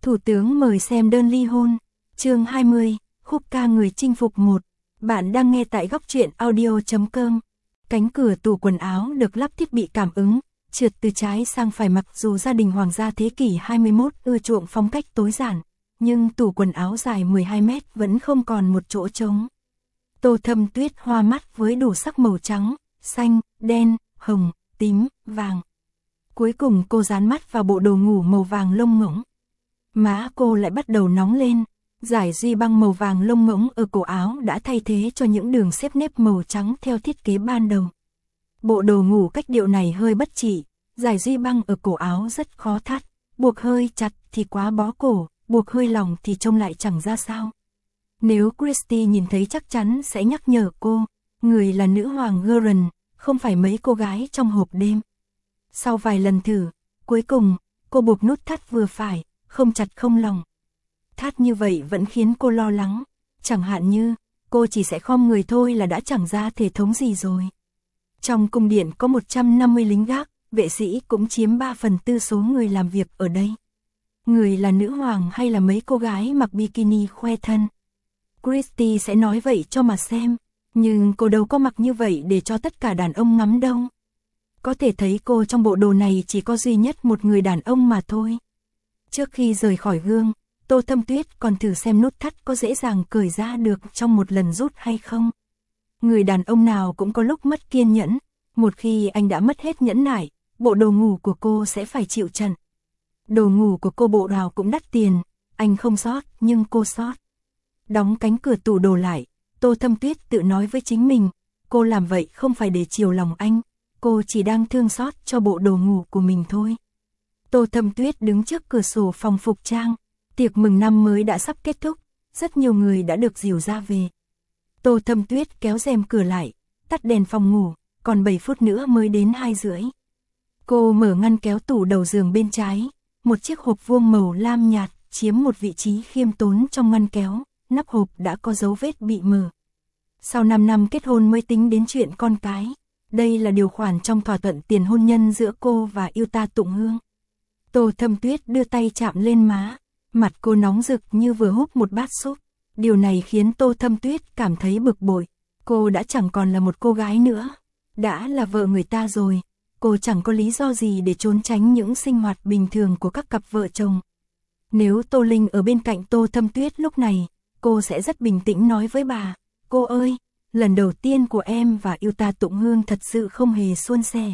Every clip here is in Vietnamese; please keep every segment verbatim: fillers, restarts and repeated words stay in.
Thủ tướng mời xem đơn ly hôn. Chương hai mươi, khúc ca người chinh phục một. Bạn đang nghe tại góc truyện audio chấm com. Cánh cửa tủ quần áo được lắp thiết bị cảm ứng, trượt từ trái sang phải. Mặc dù gia đình hoàng gia thế kỷ hai mươi mốt ưa chuộng phong cách tối giản, nhưng tủ quần áo dài mười hai mét vẫn không còn một chỗ trống. Tô Thâm Tuyết hoa mắt với đủ sắc màu trắng, xanh, đen, hồng, tím, vàng. Cuối cùng cô dán mắt vào bộ đồ ngủ màu vàng lông ngỗng. Má cô lại bắt đầu nóng lên, dải duy băng màu vàng lông ngỗng ở cổ áo đã thay thế cho những đường xếp nếp màu trắng theo thiết kế ban đầu. Bộ đồ ngủ cách điệu này hơi bất chỉ, dải duy băng ở cổ áo rất khó thắt, buộc hơi chặt thì quá bó cổ, buộc hơi lỏng thì trông lại chẳng ra sao. Nếu Christy nhìn thấy chắc chắn sẽ nhắc nhở cô, người là nữ hoàng Gurren, không phải mấy cô gái trong hộp đêm. Sau vài lần thử, cuối cùng, cô buộc nút thắt vừa phải, không chặt không lỏng. Thắt như vậy vẫn khiến cô lo lắng, chẳng hạn như, cô chỉ sẽ khom người thôi là đã chẳng ra thể thống gì rồi. Trong cung điện có một trăm năm mươi lính gác, vệ sĩ cũng chiếm ba phần tư số người làm việc ở đây. Người là nữ hoàng hay là mấy cô gái mặc bikini khoe thân? Christy sẽ nói vậy cho mà xem, nhưng cô đâu có mặc như vậy để cho tất cả đàn ông ngắm đâu. Có thể thấy cô trong bộ đồ này chỉ có duy nhất một người đàn ông mà thôi. Trước khi rời khỏi gương, Tô Thâm Tuyết còn thử xem nút thắt có dễ dàng cởi ra được trong một lần rút hay không. Người đàn ông nào cũng có lúc mất kiên nhẫn, một khi anh đã mất hết nhẫn nại, bộ đồ ngủ của cô sẽ phải chịu trận. Đồ ngủ của cô bộ nào cũng đắt tiền, anh không sót nhưng cô sót. Đóng cánh cửa tủ đồ lại, Tô Thâm Tuyết tự nói với chính mình, cô làm vậy không phải để chiều lòng anh, cô chỉ đang thương xót cho bộ đồ ngủ của mình thôi. Tô Thâm Tuyết đứng trước cửa sổ phòng phục trang, tiệc mừng năm mới đã sắp kết thúc, rất nhiều người đã được dìu ra về. Tô Thâm Tuyết kéo rèm cửa lại, tắt đèn phòng ngủ, còn bảy phút nữa mới đến hai rưỡi. Cô mở ngăn kéo tủ đầu giường bên trái, một chiếc hộp vuông màu lam nhạt chiếm một vị trí khiêm tốn trong ngăn kéo, nắp hộp đã có dấu vết bị mờ. Sau năm năm kết hôn mới tính đến chuyện con cái, đây là điều khoản trong thỏa thuận tiền hôn nhân giữa cô và Yuta Tụng Hương. Tô Thâm Tuyết đưa tay chạm lên má, mặt cô nóng rực như vừa húp một bát súp. Điều này khiến Tô Thâm Tuyết cảm thấy bực bội. Cô đã chẳng còn là một cô gái nữa, đã là vợ người ta rồi. Cô chẳng có lý do gì để trốn tránh những sinh hoạt bình thường của các cặp vợ chồng. Nếu Tô Linh ở bên cạnh Tô Thâm Tuyết lúc này, cô sẽ rất bình tĩnh nói với bà, cô ơi, lần đầu tiên của em và Yuta Tụng Hương thật sự không hề suôn sẻ.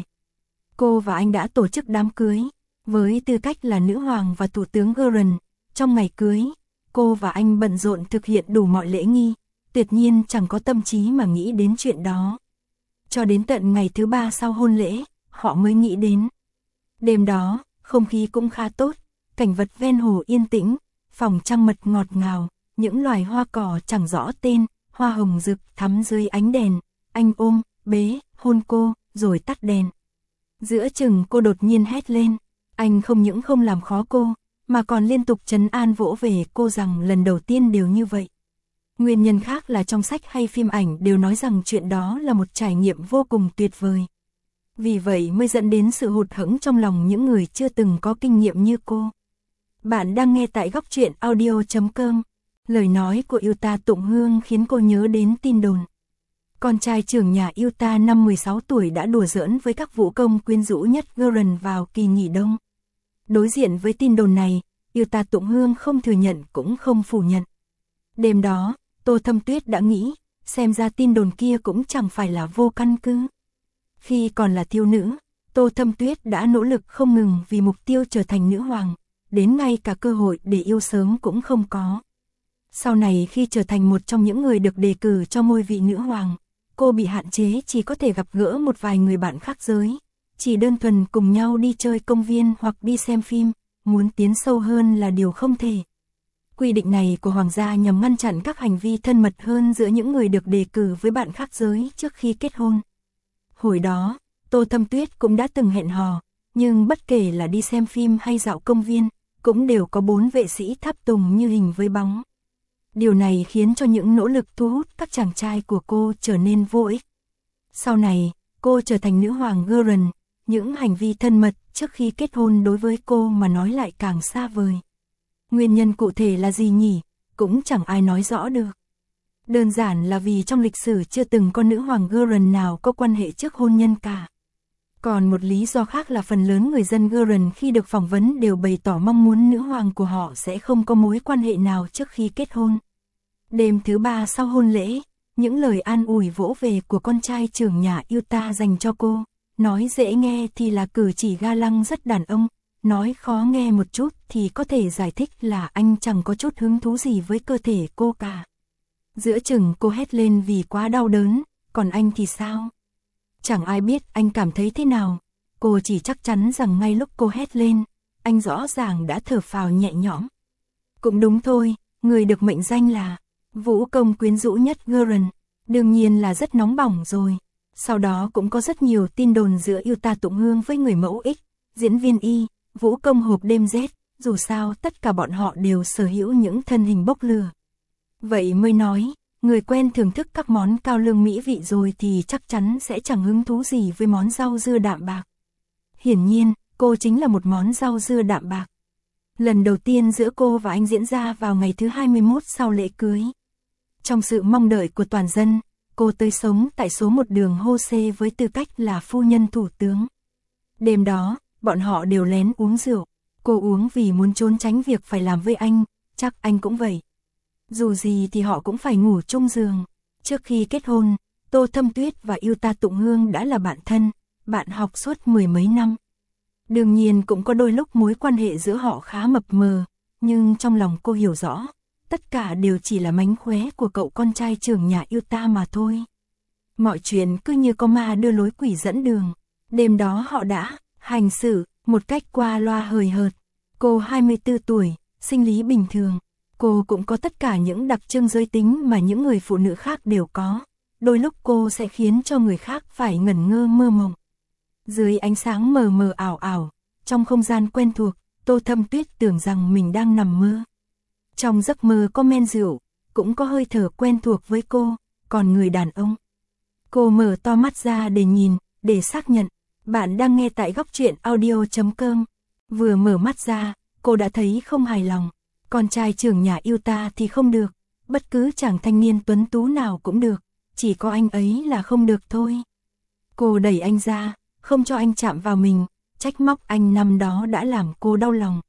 Cô và anh đã tổ chức đám cưới, với tư cách là nữ hoàng và thủ tướng Gurren. Trong ngày cưới, cô và anh bận rộn thực hiện đủ mọi lễ nghi, tuyệt nhiên chẳng có tâm trí mà nghĩ đến chuyện đó. Cho đến tận ngày thứ ba sau hôn lễ, họ mới nghĩ đến. Đêm đó, không khí cũng khá tốt, cảnh vật ven hồ yên tĩnh, phòng trăng mật ngọt ngào, những loài hoa cỏ chẳng rõ tên, hoa hồng rực thắm dưới ánh đèn. Anh ôm, bế, hôn cô, rồi tắt đèn. Giữa chừng cô đột nhiên hét lên, anh không những không làm khó cô, mà còn liên tục trấn an vỗ về cô rằng lần đầu tiên đều như vậy. Nguyên nhân khác là trong sách hay phim ảnh đều nói rằng chuyện đó là một trải nghiệm vô cùng tuyệt vời. Vì vậy mới dẫn đến sự hụt hẫng trong lòng những người chưa từng có kinh nghiệm như cô. Bạn đang nghe tại góc truyện audio chấm com. Lời nói của Yuta Tụng Hương khiến cô nhớ đến tin đồn. Con trai trưởng nhà Yuta năm mười sáu tuổi đã đùa giỡn với các vũ công quyến rũ nhất Gurren vào kỳ nghỉ đông. Đối diện với tin đồn này, Yuta Tụng Hương không thừa nhận cũng không phủ nhận. Đêm đó, Tô Thâm Tuyết đã nghĩ, xem ra tin đồn kia cũng chẳng phải là vô căn cứ. Khi còn là thiếu nữ, Tô Thâm Tuyết đã nỗ lực không ngừng vì mục tiêu trở thành nữ hoàng, đến ngay cả cơ hội để yêu sớm cũng không có. Sau này khi trở thành một trong những người được đề cử cho ngôi vị nữ hoàng, cô bị hạn chế chỉ có thể gặp gỡ một vài người bạn khác giới, chỉ đơn thuần cùng nhau đi chơi công viên hoặc đi xem phim, muốn tiến sâu hơn là điều không thể. Quy định này của hoàng gia nhằm ngăn chặn các hành vi thân mật hơn giữa những người được đề cử với bạn khác giới trước khi kết hôn. Hồi đó, Tô Thâm Tuyết cũng đã từng hẹn hò, nhưng bất kể là đi xem phim hay dạo công viên, cũng đều có bốn vệ sĩ tháp tùng như hình với bóng. Điều này khiến cho những nỗ lực thu hút các chàng trai của cô trở nên vô ích. Sau này, cô trở thành nữ hoàng Gurren, những hành vi thân mật trước khi kết hôn đối với cô mà nói lại càng xa vời. Nguyên nhân cụ thể là gì nhỉ, cũng chẳng ai nói rõ được. Đơn giản là vì trong lịch sử chưa từng có nữ hoàng Gurren nào có quan hệ trước hôn nhân cả. Còn một lý do khác là phần lớn người dân Gurren khi được phỏng vấn đều bày tỏ mong muốn nữ hoàng của họ sẽ không có mối quan hệ nào trước khi kết hôn. Đêm thứ ba sau hôn lễ, những lời an ủi vỗ về của con trai trưởng nhà Utah dành cho cô, nói dễ nghe thì là cử chỉ ga lăng rất đàn ông, nói khó nghe một chút thì có thể giải thích là anh chẳng có chút hứng thú gì với cơ thể cô cả. Giữa chừng cô hét lên vì quá đau đớn, còn anh thì sao? Chẳng ai biết anh cảm thấy thế nào, cô chỉ chắc chắn rằng ngay lúc cô hét lên, anh rõ ràng đã thở phào nhẹ nhõm. Cũng đúng thôi, người được mệnh danh là vũ công quyến rũ nhất Gurren, đương nhiên là rất nóng bỏng rồi. Sau đó cũng có rất nhiều tin đồn giữa Utah Tụng Hương với người mẫu X, diễn viên Y, vũ công hộp đêm Z, dù sao tất cả bọn họ đều sở hữu những thân hình bốc lửa. Vậy mới nói, người quen thưởng thức các món cao lương mỹ vị rồi thì chắc chắn sẽ chẳng hứng thú gì với món rau dưa đạm bạc. Hiển nhiên, cô chính là một món rau dưa đạm bạc. Lần đầu tiên giữa cô và anh diễn ra vào ngày thứ hai mươi mốt sau lễ cưới. Trong sự mong đợi của toàn dân, cô tới sống tại số một đường Hose với tư cách là phu nhân thủ tướng. Đêm đó, bọn họ đều lén uống rượu. Cô uống vì muốn trốn tránh việc phải làm với anh, chắc anh cũng vậy. Dù gì thì họ cũng phải ngủ chung giường. Trước khi kết hôn, Tô Thâm Tuyết và Utah Tụng Hương đã là bạn thân, bạn học suốt mười mấy năm. Đương nhiên cũng có đôi lúc mối quan hệ giữa họ khá mập mờ, nhưng trong lòng cô hiểu rõ, tất cả đều chỉ là mánh khóe của cậu con trai trưởng nhà Utah mà thôi. Mọi chuyện cứ như có ma đưa lối quỷ dẫn đường. Đêm đó họ đã hành xử một cách qua loa hời hợt. Cô hai mươi tư tuổi, sinh lý bình thường. Cô cũng có tất cả những đặc trưng giới tính mà những người phụ nữ khác đều có. Đôi lúc cô sẽ khiến cho người khác phải ngẩn ngơ mơ mộng. Dưới ánh sáng mờ mờ ảo ảo, trong không gian quen thuộc, Tô Thâm Tuyết tưởng rằng mình đang nằm mơ. Trong giấc mơ có men rượu, cũng có hơi thở quen thuộc với cô, còn người đàn ông. Cô mở to mắt ra để nhìn, để xác nhận. Bạn đang nghe tại góc truyện audio chấm com. Vừa mở mắt ra, cô đã thấy không hài lòng. Con trai trưởng nhà Utah thì không được, bất cứ chàng thanh niên tuấn tú nào cũng được, chỉ có anh ấy là không được thôi. Cô đẩy anh ra, không cho anh chạm vào mình, trách móc anh năm đó đã làm cô đau lòng.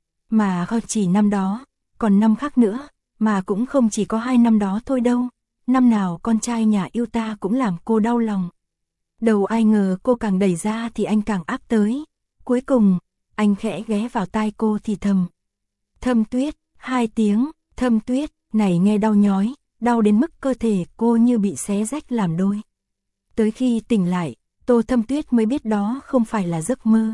Mà không chỉ năm đó, còn năm khác nữa, mà cũng không chỉ có hai năm đó thôi đâu. Năm nào con trai nhà Utah cũng làm cô đau lòng. Đầu ai ngờ cô càng đẩy ra thì anh càng áp tới. Cuối cùng, anh khẽ ghé vào tai cô thì thầm. Thâm Tuyết, hai tiếng, Thâm Tuyết, này nghe đau nhói, đau đến mức cơ thể cô như bị xé rách làm đôi. Tới khi tỉnh lại, Tô Thâm Tuyết mới biết đó không phải là giấc mơ.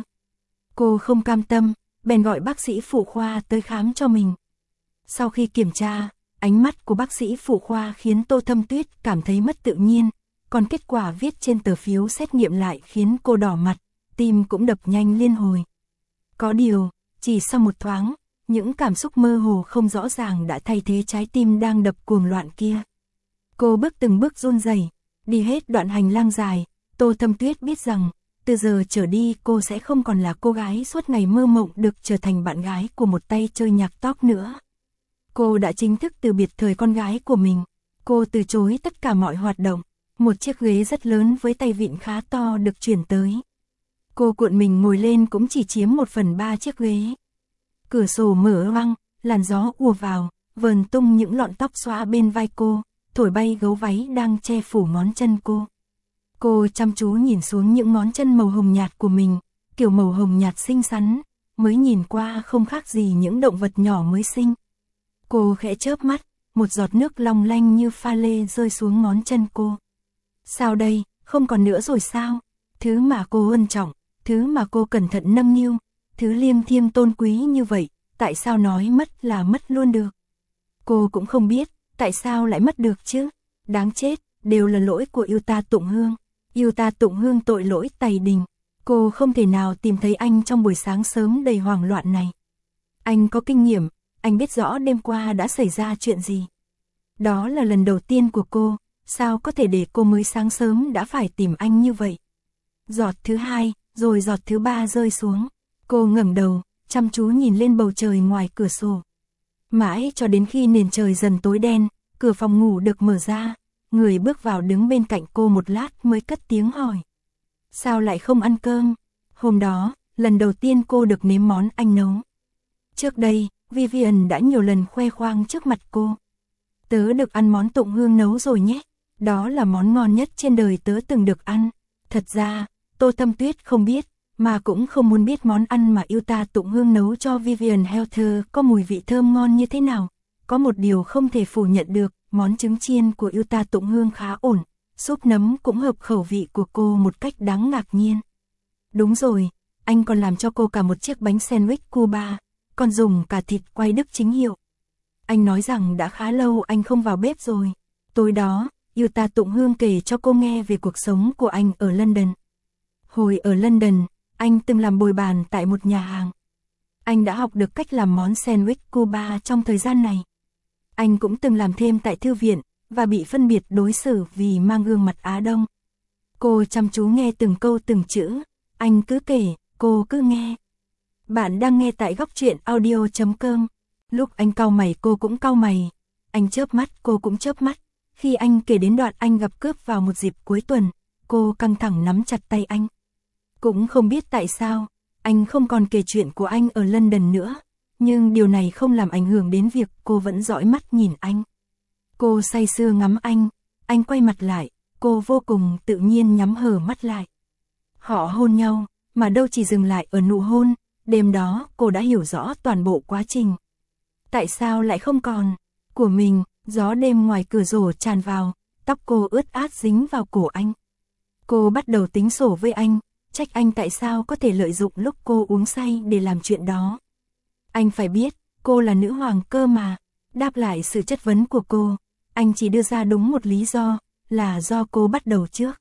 Cô không cam tâm, bèn gọi bác sĩ phụ khoa tới khám cho mình. Sau khi kiểm tra, ánh mắt của bác sĩ phụ khoa khiến Tô Thâm Tuyết cảm thấy mất tự nhiên, còn kết quả viết trên tờ phiếu xét nghiệm lại khiến cô đỏ mặt, tim cũng đập nhanh liên hồi. Có điều, chỉ sau một thoáng, những cảm xúc mơ hồ không rõ ràng đã thay thế trái tim đang đập cuồng loạn kia. Cô bước từng bước run rẩy, đi hết đoạn hành lang dài, Tô Thâm Tuyết biết rằng, từ giờ trở đi cô sẽ không còn là cô gái suốt ngày mơ mộng được trở thành bạn gái của một tay chơi nhạc tóc nữa. Cô đã chính thức từ biệt thời con gái của mình. Cô từ chối tất cả mọi hoạt động. Một chiếc ghế rất lớn với tay vịn khá to được chuyển tới. Cô cuộn mình ngồi lên cũng chỉ chiếm một phần ba chiếc ghế. Cửa sổ mở văng, làn gió ùa vào, vờn tung những lọn tóc xõa bên vai cô, thổi bay gấu váy đang che phủ ngón chân cô. Cô chăm chú nhìn xuống những ngón chân màu hồng nhạt của mình, kiểu màu hồng nhạt xinh xắn, mới nhìn qua không khác gì những động vật nhỏ mới sinh. Cô khẽ chớp mắt, một giọt nước long lanh như pha lê rơi xuống ngón chân cô. Sao đây, không còn nữa rồi sao? Thứ mà cô ân trọng, thứ mà cô cẩn thận nâng niu, thứ liêng thiêng tôn quý như vậy, tại sao nói mất là mất luôn được? Cô cũng không biết, tại sao lại mất được chứ? Đáng chết, đều là lỗi của Utah Tụng Hương. Utah Tụng Hương tội lỗi tày đình. Cô không thể nào tìm thấy anh trong buổi sáng sớm đầy hoảng loạn này. Anh có kinh nghiệm, anh biết rõ đêm qua đã xảy ra chuyện gì. Đó là lần đầu tiên của cô, sao có thể để cô mới sáng sớm đã phải tìm anh như vậy? Giọt thứ hai, rồi giọt thứ ba rơi xuống. Cô ngẩng đầu, chăm chú nhìn lên bầu trời ngoài cửa sổ. Mãi cho đến khi nền trời dần tối đen, cửa phòng ngủ được mở ra, người bước vào đứng bên cạnh cô một lát mới cất tiếng hỏi. Sao lại không ăn cơm? Hôm đó, lần đầu tiên cô được nếm món anh nấu. Trước đây, Vivian đã nhiều lần khoe khoang trước mặt cô. Tớ được ăn món Tụng Hương nấu rồi nhé. Đó là món ngon nhất trên đời tớ từng được ăn. Thật ra, Tô Thâm Tuyết không biết, mà cũng không muốn biết món ăn mà Yuta Tụng Hương nấu cho Vivian Helter có mùi vị thơm ngon như thế nào. Có một điều không thể phủ nhận được, món trứng chiên của Yuta Tụng Hương khá ổn, súp nấm cũng hợp khẩu vị của cô một cách đáng ngạc nhiên. Đúng rồi, anh còn làm cho cô cả một chiếc bánh sandwich Cuba, còn dùng cả thịt quay Đức chính hiệu. Anh nói rằng đã khá lâu anh không vào bếp rồi. Tối đó, Yuta Tụng Hương kể cho cô nghe về cuộc sống của anh ở London. Hồi ở London, anh từng làm bồi bàn tại một nhà hàng. Anh đã học được cách làm món sandwich Cuba trong thời gian này. Anh cũng từng làm thêm tại thư viện, và bị phân biệt đối xử vì mang gương mặt Á Đông. Cô chăm chú nghe từng câu từng chữ, anh cứ kể, cô cứ nghe. Bạn đang nghe tại góc truyện audio chấm com. Lúc anh cau mày cô cũng cau mày, anh chớp mắt cô cũng chớp mắt. Khi anh kể đến đoạn anh gặp cướp vào một dịp cuối tuần, cô căng thẳng nắm chặt tay anh. Cũng không biết tại sao, anh không còn kể chuyện của anh ở London nữa, nhưng điều này không làm ảnh hưởng đến việc cô vẫn dõi mắt nhìn anh. Cô say sưa ngắm anh, anh quay mặt lại, cô vô cùng tự nhiên nhắm hờ mắt lại. Họ hôn nhau, mà đâu chỉ dừng lại ở nụ hôn, đêm đó cô đã hiểu rõ toàn bộ quá trình. Tại sao lại không còn của mình, gió đêm ngoài cửa sổ tràn vào, tóc cô ướt át dính vào cổ anh. Cô bắt đầu tính sổ với anh, trách anh tại sao có thể lợi dụng lúc cô uống say để làm chuyện đó. Anh phải biết, cô là nữ hoàng cơ mà. Đáp lại sự chất vấn của cô, anh chỉ đưa ra đúng một lý do, là do cô bắt đầu trước.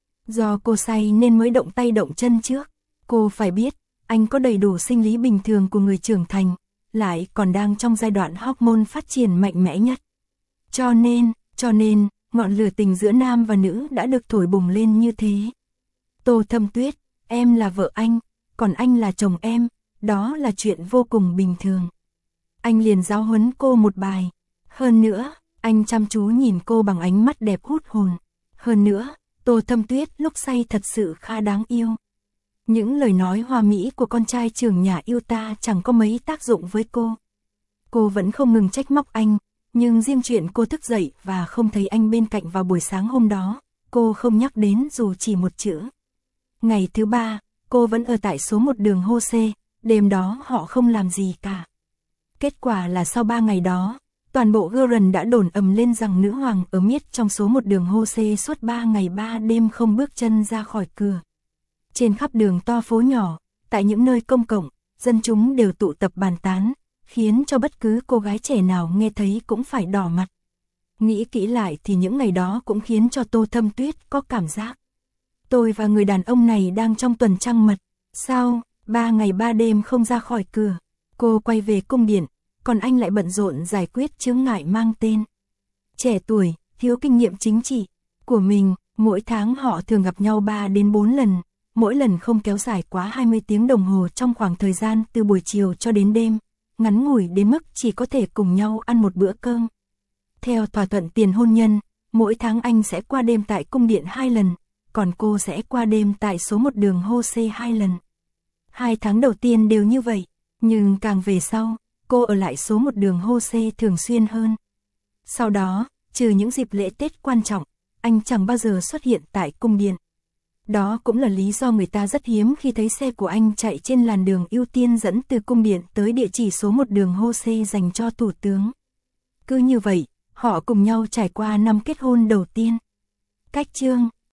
Do cô say nên mới động tay động chân trước. Cô phải biết, anh có đầy đủ sinh lý bình thường của người trưởng thành, lại còn đang trong giai đoạn hormone phát triển mạnh mẽ nhất. Cho nên, cho nên, ngọn lửa tình giữa nam và nữ đã được thổi bùng lên như thế. Tô Thâm Tuyết, em là vợ anh, còn anh là chồng em, đó là chuyện vô cùng bình thường. Anh liền giáo huấn cô một bài. Hơn nữa, anh chăm chú nhìn cô bằng ánh mắt đẹp hút hồn. Hơn nữa, Tô Thâm Tuyết lúc say thật sự khá đáng yêu. Những lời nói hoa mỹ của con trai trưởng nhà Yuta chẳng có mấy tác dụng với cô. Cô vẫn không ngừng trách móc anh, nhưng riêng chuyện cô thức dậy và không thấy anh bên cạnh vào buổi sáng hôm đó, cô không nhắc đến dù chỉ một chữ. Ngày thứ ba, cô vẫn ở tại số một đường Hô-xê, đêm đó họ không làm gì cả. Kết quả là sau ba ngày đó, toàn bộ Guren đã đồn ầm lên rằng nữ hoàng ở miết trong số một đường Hô-xê suốt ba ngày ba đêm không bước chân ra khỏi cửa. Trên khắp đường to phố nhỏ, tại những nơi công cộng, dân chúng đều tụ tập bàn tán, khiến cho bất cứ cô gái trẻ nào nghe thấy cũng phải đỏ mặt. Nghĩ kỹ lại thì những ngày đó cũng khiến cho Tô Thâm Tuyết có cảm giác. Tôi và người đàn ông này đang trong tuần trăng mật. Sao, ba ngày ba đêm không ra khỏi cửa. Cô quay về cung điện, còn anh lại bận rộn giải quyết chướng ngại mang tên. Trẻ tuổi, thiếu kinh nghiệm chính trị của mình, mỗi tháng họ thường gặp nhau ba đến bốn lần, mỗi lần không kéo dài quá hai mươi tiếng đồng hồ trong khoảng thời gian từ buổi chiều cho đến đêm, ngắn ngủi đến mức chỉ có thể cùng nhau ăn một bữa cơm. Theo thỏa thuận tiền hôn nhân, mỗi tháng anh sẽ qua đêm tại cung điện hai lần, còn cô sẽ qua đêm tại số một đường Hô-xê hai lần. Hai tháng đầu tiên đều như vậy, nhưng càng về sau, cô ở lại số một đường Hô-xê thường xuyên hơn. Sau đó, trừ những dịp lễ Tết quan trọng, anh chẳng bao giờ xuất hiện tại cung điện. Đó cũng là lý do người ta rất hiếm khi thấy xe của anh chạy trên làn đường ưu tiên dẫn từ cung điện tới địa chỉ số một đường Hô-xê dành cho thủ tướng. Cứ như vậy, họ cùng nhau trải qua năm kết hôn đầu tiên. Cách chương